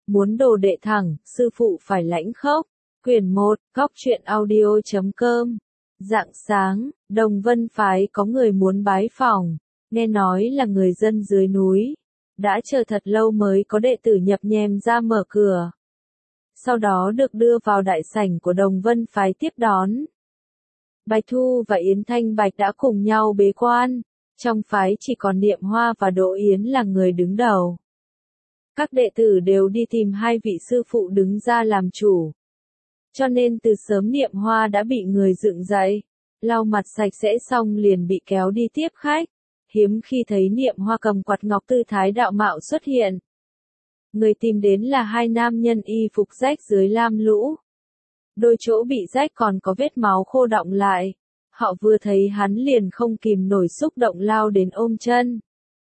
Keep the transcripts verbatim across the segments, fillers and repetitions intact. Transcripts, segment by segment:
muốn đồ đệ thẳng, sư phụ phải lãnh khốc. Quyển một, góc truyện audio chấm com. Rạng sáng, Đồng Vân phái có người muốn bái phỏng, nghe nói là người dân dưới núi. Đã chờ thật lâu mới có đệ tử nhập nhèm ra mở cửa. Sau đó được đưa vào đại sảnh của Đồng Vân phái tiếp đón. Bạch Thu và Yến Thanh Bạch đã cùng nhau bế quan, trong phái chỉ còn Niệm Hoa và Đỗ Yến là người đứng đầu. Các đệ tử đều đi tìm hai vị sư phụ đứng ra làm chủ. Cho nên từ sớm Niệm Hoa đã bị người dựng dậy, lau mặt sạch sẽ xong liền bị kéo đi tiếp khách. Hiếm khi thấy Niệm Hoa cầm quạt ngọc tư thái đạo mạo xuất hiện. Người tìm đến là hai nam nhân y phục rách dưới lam lũ. Đôi chỗ bị rách còn có vết máu khô đọng lại. Họ vừa thấy hắn liền không kìm nổi xúc động lao đến ôm chân.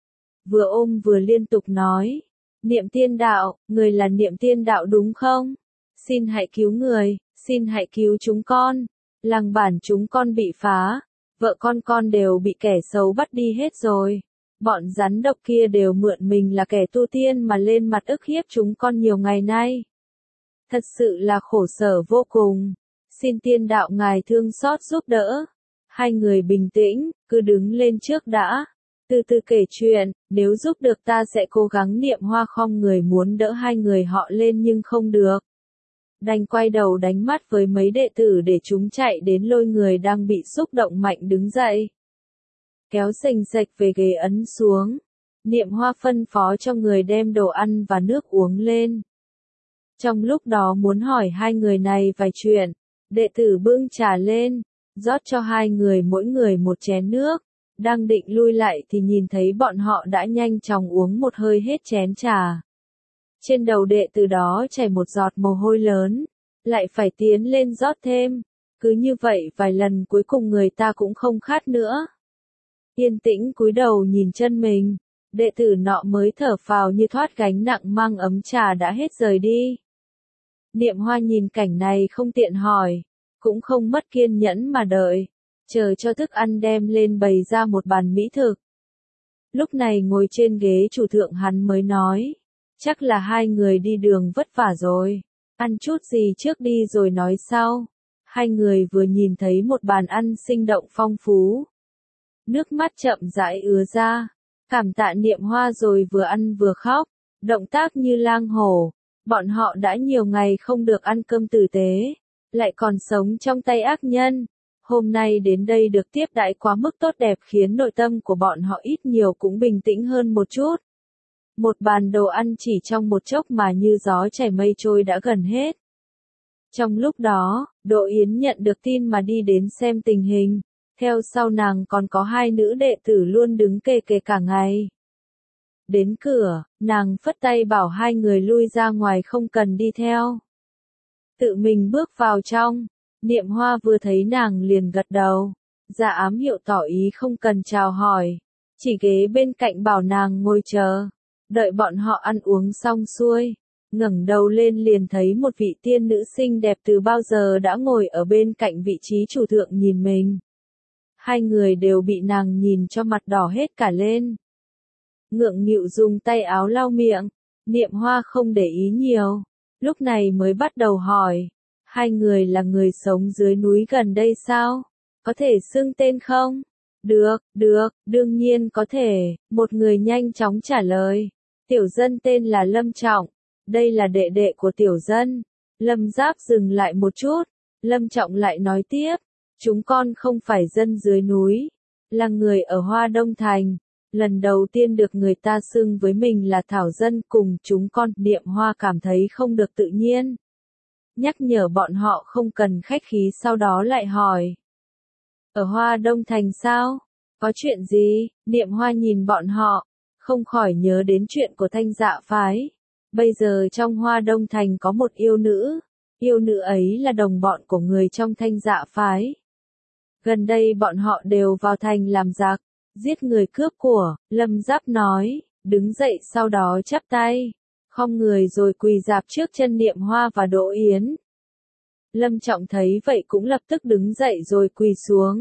Vừa ôm vừa liên tục nói. Niệm Tiên Đạo, người là Niệm Tiên Đạo đúng không? Xin hãy cứu người, xin hãy cứu chúng con. Làng bản chúng con bị phá. Vợ con con đều bị kẻ xấu bắt đi hết rồi. Bọn rắn độc kia đều mượn mình là kẻ tu tiên mà lên mặt ức hiếp chúng con nhiều ngày nay. Thật sự là khổ sở vô cùng. Xin Tiên Đạo ngài thương xót giúp đỡ. Hai người bình tĩnh, cứ đứng lên trước đã. Từ từ kể chuyện, nếu giúp được ta sẽ cố gắng. Niệm Hoa khom người muốn đỡ hai người họ lên nhưng không được. Đành quay đầu đánh mắt với mấy đệ tử để chúng chạy đến lôi người đang bị xúc động mạnh đứng dậy. Kéo sành sạch về ghế ấn xuống. Niệm Hoa phân phó cho người đem đồ ăn và nước uống lên. Trong lúc đó muốn hỏi hai người này vài chuyện, đệ tử bưng trà lên, rót cho hai người mỗi người một chén nước. Đang định lui lại thì nhìn thấy bọn họ đã nhanh chóng uống một hơi hết chén trà. Trên đầu đệ tử đó chảy một giọt mồ hôi lớn, lại phải tiến lên rót thêm. Cứ như vậy vài lần cuối cùng người ta cũng không khát nữa. Yên tĩnh cúi đầu nhìn chân mình, đệ tử nọ mới thở phào như thoát gánh nặng mang ấm trà đã hết rời đi. Niệm Hoa nhìn cảnh này không tiện hỏi, cũng không mất kiên nhẫn mà đợi, chờ cho thức ăn đem lên bày ra một bàn mỹ thực. Lúc này ngồi trên ghế chủ thượng hắn mới nói, chắc là hai người đi đường vất vả rồi, ăn chút gì trước đi rồi nói sau. Hai người vừa nhìn thấy một bàn ăn sinh động phong phú. Nước mắt chậm rãi ứa ra, cảm tạ Niệm Hoa rồi vừa ăn vừa khóc, động tác như lang hổ. Bọn họ đã nhiều ngày không được ăn cơm tử tế, lại còn sống trong tay ác nhân. Hôm nay đến đây được tiếp đãi quá mức tốt đẹp khiến nội tâm của bọn họ ít nhiều cũng bình tĩnh hơn một chút. Một bàn đồ ăn chỉ trong một chốc mà như gió chảy mây trôi đã gần hết. Trong lúc đó, Đỗ Yến nhận được tin mà đi đến xem tình hình. Theo sau nàng còn có hai nữ đệ tử luôn đứng kề kề cả ngày. Đến cửa, nàng phất tay bảo hai người lui ra ngoài không cần đi theo. Tự mình bước vào trong, Niệm Hoa vừa thấy nàng liền gật đầu, ra ám hiệu tỏ ý không cần chào hỏi, chỉ ghế bên cạnh bảo nàng ngồi chờ, đợi bọn họ ăn uống xong xuôi, ngẩng đầu lên liền thấy một vị tiên nữ xinh đẹp từ bao giờ đã ngồi ở bên cạnh vị trí chủ thượng nhìn mình. Hai người đều bị nàng nhìn cho mặt đỏ hết cả lên. Ngượng nghịu dùng tay áo lau miệng, Niệm Hoa không để ý nhiều, lúc này mới bắt đầu hỏi, hai người là người sống dưới núi gần đây sao? Có thể xưng tên không? Được, được, đương nhiên có thể, một người nhanh chóng trả lời. Tiểu dân tên là Lâm Trọng, đây là đệ đệ của tiểu dân. Lâm Giáp dừng lại một chút, Lâm Trọng lại nói tiếp, chúng con không phải dân dưới núi, là người ở Hoa Đông Thành. Lần đầu tiên được người ta xưng với mình là thảo dân cùng chúng con. Niệm Hoa cảm thấy không được tự nhiên. Nhắc nhở bọn họ không cần khách khí, sau đó lại hỏi. Ở Hoa Đông Thành sao? Có chuyện gì? Niệm Hoa nhìn bọn họ, không khỏi nhớ đến chuyện của Thanh Dạ phái. Bây giờ trong Hoa Đông Thành có một yêu nữ. Yêu nữ ấy là đồng bọn của người trong Thanh Dạ phái. Gần đây bọn họ đều vào thành làm giặc, giết người cướp của. Lâm Giáp nói, đứng dậy sau đó chắp tay, khom người rồi quỳ rạp trước chân Niệm Hoa và Đỗ Yến. Lâm Trọng thấy vậy cũng lập tức đứng dậy rồi quỳ xuống.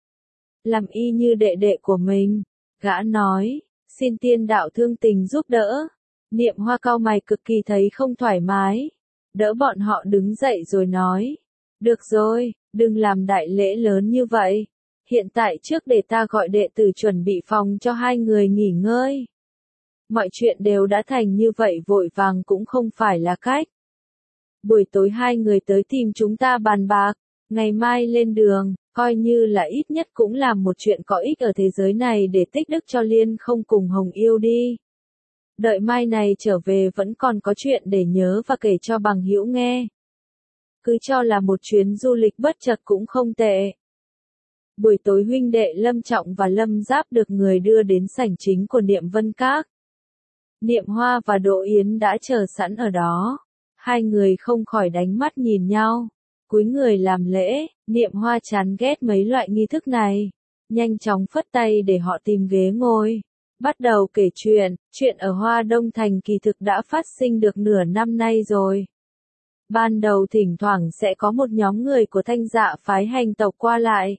Làm y như đệ đệ của mình, gã nói, xin Tiên Đạo thương tình giúp đỡ. Niệm Hoa cau mày cực kỳ thấy không thoải mái. Đỡ bọn họ đứng dậy rồi nói. Được rồi, đừng làm đại lễ lớn như vậy. Hiện tại trước để ta gọi đệ tử chuẩn bị phòng cho hai người nghỉ ngơi. Mọi chuyện đều đã thành như vậy vội vàng cũng không phải là cách. Buổi tối hai người tới tìm chúng ta bàn bạc, ngày mai lên đường, coi như là ít nhất cũng làm một chuyện có ích ở thế giới này để tích đức cho Liên không cùng Hồng Yêu đi. Đợi mai này trở về vẫn còn có chuyện để nhớ và kể cho bằng hữu nghe. Cứ cho là một chuyến du lịch bất chợt cũng không tệ. Buổi tối huynh đệ Lâm Trọng và Lâm Giáp được người đưa đến sảnh chính của Niệm Vân Các. Niệm Hoa và Đỗ Yến đã chờ sẵn ở đó. Hai người không khỏi đánh mắt nhìn nhau. Cúi người làm lễ, Niệm Hoa chán ghét mấy loại nghi thức này. Nhanh chóng phất tay để họ tìm ghế ngồi. Bắt đầu kể chuyện, chuyện ở Hoa Đông Thành kỳ thực đã phát sinh được nửa năm nay rồi. Ban đầu thỉnh thoảng sẽ có một nhóm người của Thanh Dạ phái hành tộc qua lại.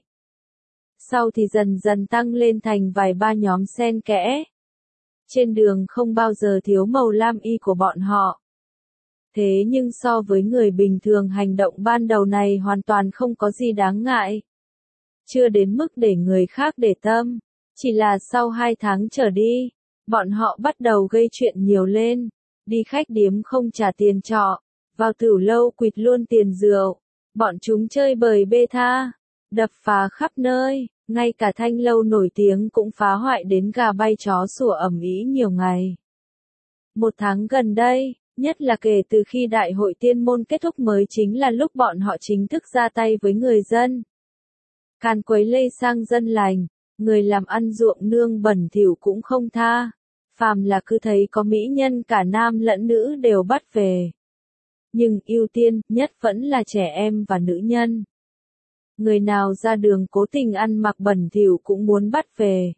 Sau thì dần dần tăng lên thành vài ba nhóm xen kẽ. Trên đường không bao giờ thiếu màu lam y của bọn họ. Thế nhưng so với người bình thường hành động ban đầu này hoàn toàn không có gì đáng ngại. Chưa đến mức để người khác để tâm. Chỉ là sau hai tháng trở đi, bọn họ bắt đầu gây chuyện nhiều lên. Đi khách điếm không trả tiền trọ, vào tửu lâu quỵt luôn tiền rượu. Bọn chúng chơi bời bê tha, đập phá khắp nơi, ngay cả thanh lâu nổi tiếng cũng phá hoại đến gà bay chó sủa ầm ĩ nhiều ngày. Một tháng gần đây, nhất là kể từ khi đại hội tiên môn kết thúc mới chính là lúc bọn họ chính thức ra tay với người dân. Càn quấy lây sang dân lành, người làm ăn ruộng nương bẩn thỉu cũng không tha. Phàm là cứ thấy có mỹ nhân cả nam lẫn nữ đều bắt về. Nhưng ưu tiên nhất vẫn là trẻ em và nữ nhân. Người nào ra đường cố tình ăn mặc bẩn thỉu cũng muốn bắt về.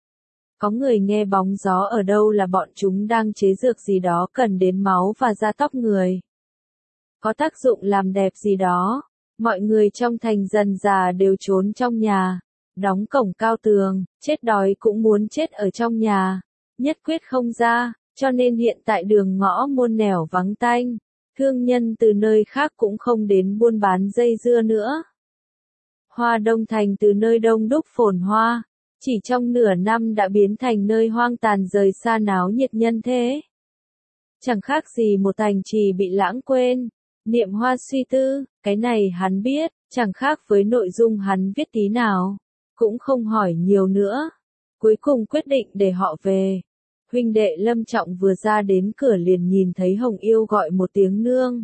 Có người nghe bóng gió ở đâu là bọn chúng đang chế dược gì đó cần đến máu và da tóc người. Có tác dụng làm đẹp gì đó. Mọi người trong thành dần già đều trốn trong nhà. Đóng cổng cao tường, chết đói cũng muốn chết ở trong nhà. Nhất quyết không ra, cho nên hiện tại đường ngõ muôn nẻo vắng tanh. Thương nhân từ nơi khác cũng không đến buôn bán dây dưa nữa. Hoa Đông Thành từ nơi đông đúc phồn hoa, chỉ trong nửa năm đã biến thành nơi hoang tàn rời xa náo nhiệt nhân thế. Chẳng khác gì một thành trì bị lãng quên. Niệm Hoa suy tư, cái này hắn biết, chẳng khác với nội dung hắn viết tí nào. Cũng không hỏi nhiều nữa. Cuối cùng quyết định để họ về. Huynh đệ Lâm Trọng vừa ra đến cửa liền nhìn thấy Hồng Yêu gọi một tiếng nương.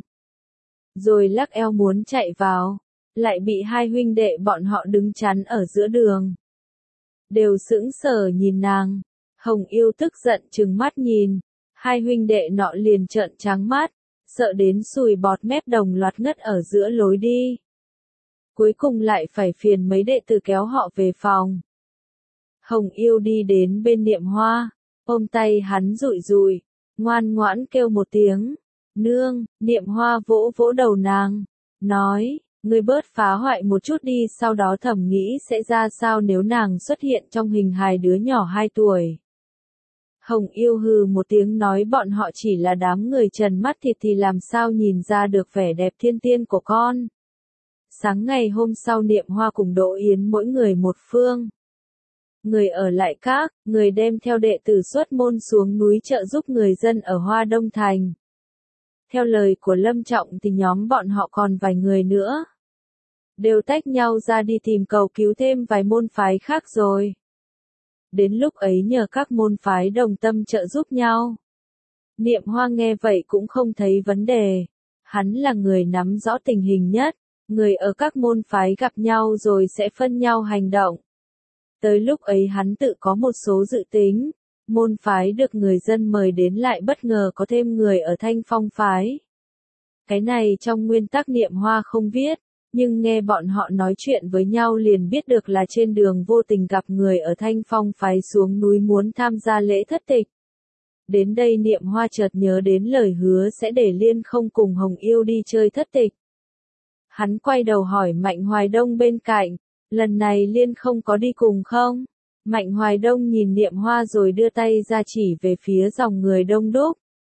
Rồi lắc eo muốn chạy vào. Lại bị hai huynh đệ bọn họ đứng chắn ở giữa đường. Đều sững sờ nhìn nàng. Hồng Yêu tức giận trừng mắt nhìn. Hai huynh đệ nọ liền trợn trắng mắt. Sợ đến sùi bọt mép đồng loạt ngất ở giữa lối đi. Cuối cùng lại phải phiền mấy đệ tử kéo họ về phòng. Hồng Yêu đi đến bên Niệm Hoa, ôm tay hắn rụi rụi, ngoan ngoãn kêu một tiếng. Nương, Niệm Hoa vỗ vỗ đầu nàng, nói, ngươi bớt phá hoại một chút đi, sau đó thầm nghĩ sẽ ra sao nếu nàng xuất hiện trong hình hài đứa nhỏ hai tuổi. Hồng Yêu hừ một tiếng nói bọn họ chỉ là đám người trần mắt thịt thì làm sao nhìn ra được vẻ đẹp thiên tiên của con. Sáng ngày hôm sau Niệm Hoa cùng Đỗ Yến mỗi người một phương. Người ở lại các, người đem theo đệ tử xuất môn xuống núi trợ giúp người dân ở Hoa Đông Thành. Theo lời của Lâm Trọng thì nhóm bọn họ còn vài người nữa. Đều tách nhau ra đi tìm cầu cứu thêm vài môn phái khác rồi. Đến lúc ấy nhờ các môn phái đồng tâm trợ giúp nhau. Niệm Hoa nghe vậy cũng không thấy vấn đề. Hắn là người nắm rõ tình hình nhất. Người ở các môn phái gặp nhau rồi sẽ phân nhau hành động. Tới lúc ấy hắn tự có một số dự tính. Môn phái được người dân mời đến lại bất ngờ có thêm người ở Thanh Phong phái. Cái này trong nguyên tắc Niệm Hoa không viết. Nhưng nghe bọn họ nói chuyện với nhau liền biết được là trên đường vô tình gặp người ở Thanh Phong phái xuống núi muốn tham gia lễ thất tịch. Đến đây Niệm Hoa chợt nhớ đến lời hứa sẽ để Liên không cùng Hồng Yêu đi chơi thất tịch. Hắn quay đầu hỏi Mạnh Hoài Đông bên cạnh, lần này Liên không có đi cùng không? Mạnh Hoài Đông nhìn Niệm Hoa rồi đưa tay ra chỉ về phía dòng người đông đúc.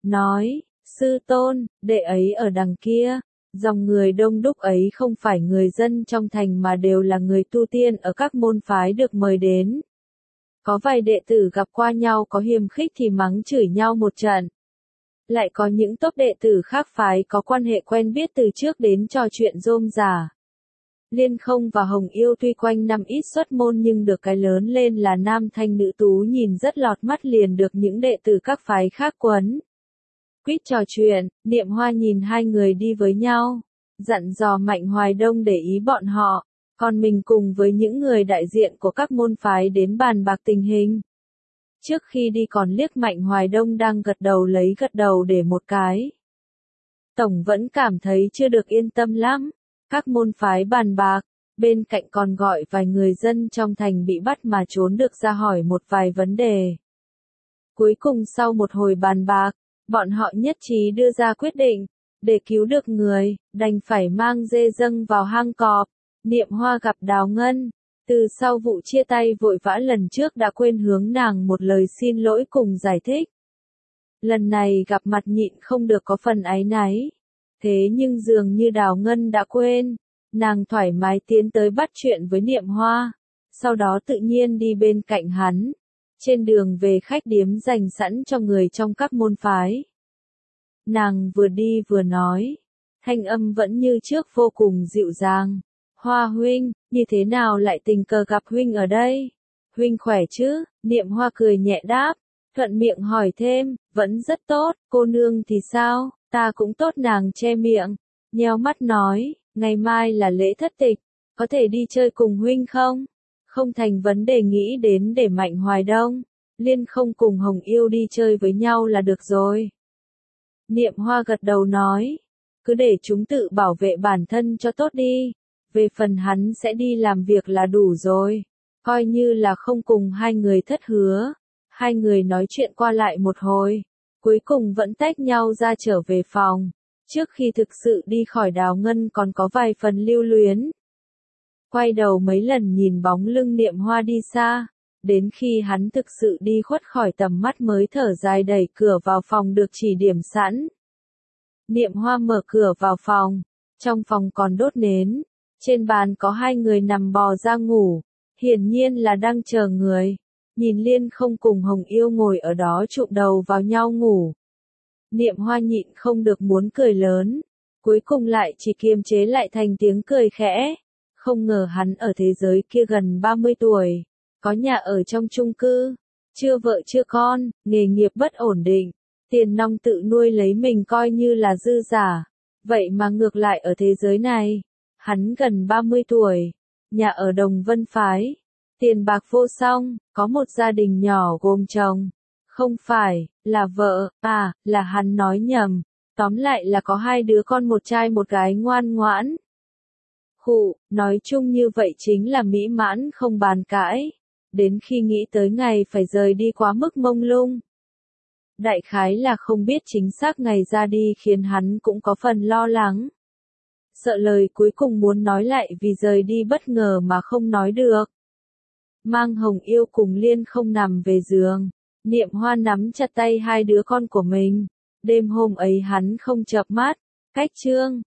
nói, sư tôn, đệ ấy ở đằng kia. Dòng người đông đúc ấy không phải người dân trong thành mà đều là người tu tiên ở các môn phái được mời đến. Có vài đệ tử gặp qua nhau có hiềm khích thì mắng chửi nhau một trận. Lại có những tốp đệ tử khác phái có quan hệ quen biết từ trước đến trò chuyện rôm rả. Liên Không và Hồng Yêu tuy quanh năm ít xuất môn nhưng được cái lớn lên là nam thanh nữ tú nhìn rất lọt mắt liền được những đệ tử các phái khác quấn. Quýt trò chuyện, Niệm Hoa nhìn hai người đi với nhau, dặn dò Mạnh Hoài Đông để ý bọn họ, còn mình cùng với những người đại diện của các môn phái đến bàn bạc tình hình. Trước khi đi còn liếc Mạnh Hoài Đông đang gật đầu lấy gật đầu để một cái. Tổng vẫn cảm thấy chưa được yên tâm lắm. Các môn phái bàn bạc, bên cạnh còn gọi vài người dân trong thành bị bắt mà trốn được ra hỏi một vài vấn đề. Cuối cùng sau một hồi bàn bạc, bọn họ nhất trí đưa ra quyết định, để cứu được người, đành phải mang dê dâng vào hang cọp. Niệm Hoa gặp Đào Ngân, từ sau vụ chia tay vội vã lần trước đã quên hướng nàng một lời xin lỗi cùng giải thích. Lần này gặp mặt nhịn không được có phần áy náy. Thế nhưng dường như Đào Ngân đã quên, nàng thoải mái tiến tới bắt chuyện với Niệm Hoa, sau đó tự nhiên đi bên cạnh hắn, trên đường về khách điếm dành sẵn cho người trong các môn phái. Nàng vừa đi vừa nói, thanh âm vẫn như trước vô cùng dịu dàng. Hoa huynh, như thế nào lại tình cờ gặp huynh ở đây? Huynh khỏe chứ? Niệm Hoa cười nhẹ đáp, thuận miệng hỏi thêm, vẫn rất tốt, cô nương thì sao? Ta cũng tốt. Nàng che miệng, nheo mắt nói, ngày mai là lễ thất tịch, có thể đi chơi cùng huynh không? Không thành vấn đề, nghĩ đến để Mạnh Hoài Đông, Liên Không cùng Hồng Yêu đi chơi với nhau là được rồi. Niệm Hoa gật đầu nói, cứ để chúng tự bảo vệ bản thân cho tốt đi, về phần hắn sẽ đi làm việc là đủ rồi, coi như là không cùng hai người thất hứa. Hai người nói chuyện qua lại một hồi, cuối cùng vẫn tách nhau ra trở về phòng. Trước khi thực sự đi khỏi, Đào Ngân còn có vài phần lưu luyến. Quay đầu mấy lần nhìn bóng lưng Niệm Hoa đi xa, đến khi hắn thực sự đi khuất khỏi tầm mắt mới thở dài đẩy cửa vào phòng được chỉ điểm sẵn. Niệm Hoa mở cửa vào phòng, trong phòng còn đốt nến, trên bàn có hai người nằm bò ra ngủ, hiển nhiên là đang chờ người. Nhìn Liên Không cùng Hồng Yêu ngồi ở đó chụm đầu vào nhau ngủ. Niệm Hoa nhịn không được muốn cười lớn, cuối cùng lại chỉ kiềm chế lại thành tiếng cười khẽ. Không ngờ hắn ở thế giới kia gần ba mươi tuổi, có nhà ở trong chung cư, chưa vợ chưa con, nghề nghiệp bất ổn định, tiền nong tự nuôi lấy mình coi như là dư giả. Vậy mà ngược lại ở thế giới này, hắn gần ba mươi tuổi, nhà ở Đồng Vân Phái, tiền bạc vô song, có một gia đình nhỏ gồm chồng, không phải, là vợ, à, là hắn nói nhầm, tóm lại là có hai đứa con, một trai một gái ngoan ngoãn. Khụ, nói chung như vậy chính là mỹ mãn không bàn cãi, đến khi nghĩ tới ngày phải rời đi quá mức mông lung. Đại khái là không biết chính xác ngày ra đi khiến hắn cũng có phần lo lắng. Sợ lời cuối cùng muốn nói lại vì rời đi bất ngờ mà không nói được. Mang Hồng Yêu cùng Liên Không nằm về giường, Niệm Hoa nắm chặt tay hai đứa con của mình. Đêm hôm ấy hắn không chợp mắt, cách chương